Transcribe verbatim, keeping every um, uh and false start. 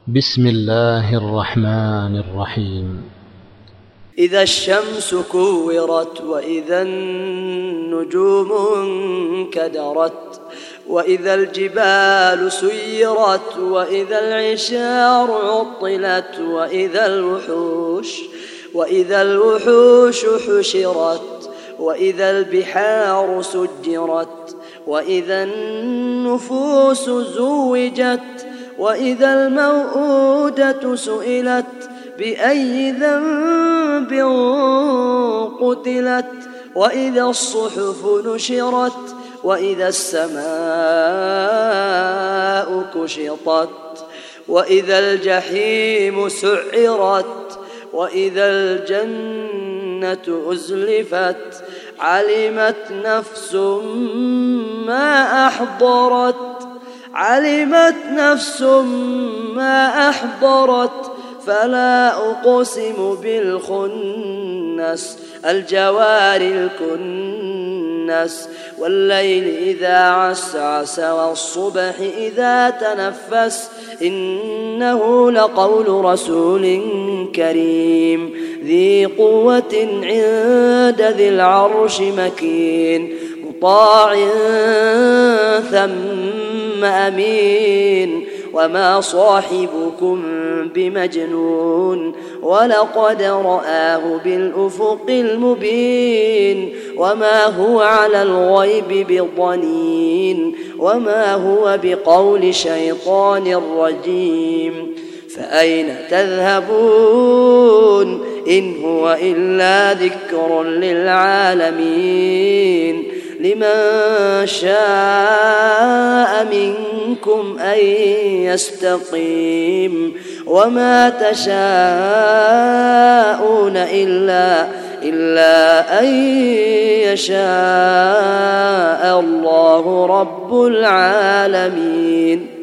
بسم الله الرحمن الرحيم. إذا الشمس كورت وإذا النجوم انكدرت وإذا الجبال سيرت وإذا العشار عطلت وإذا الوحوش وإذا الوحوش حشرت وإذا البحار سجرت وإذا النفوس زوجت وإذا الموءودة سئلت بأي ذنب قتلت وإذا الصحف نشرت وإذا السماء كشطت وإذا الجحيم سعرت وإذا الجنة أزلفت علمت نفس ما أحضرت علمت نفس ما أحضرت فلا أقسم بالخنس الجوار الكنس والليل إذا عسعس والصبح إذا تنفس إنه لقول رسول كريم ذي قوة عند ذي العرش مكين مطاع ثم أمين وما صاحبكم بمجنون ولقد رآه بالأفق المبين وما هو على الغيب بضنين وما هو بقول شيطان رجيم فأين تذهبون إن هو إلا ذكر للعالمين لمن شاء منكم أن يستقيم وما تشاءون إلا, إلا أن يشاء الله رب العالمين.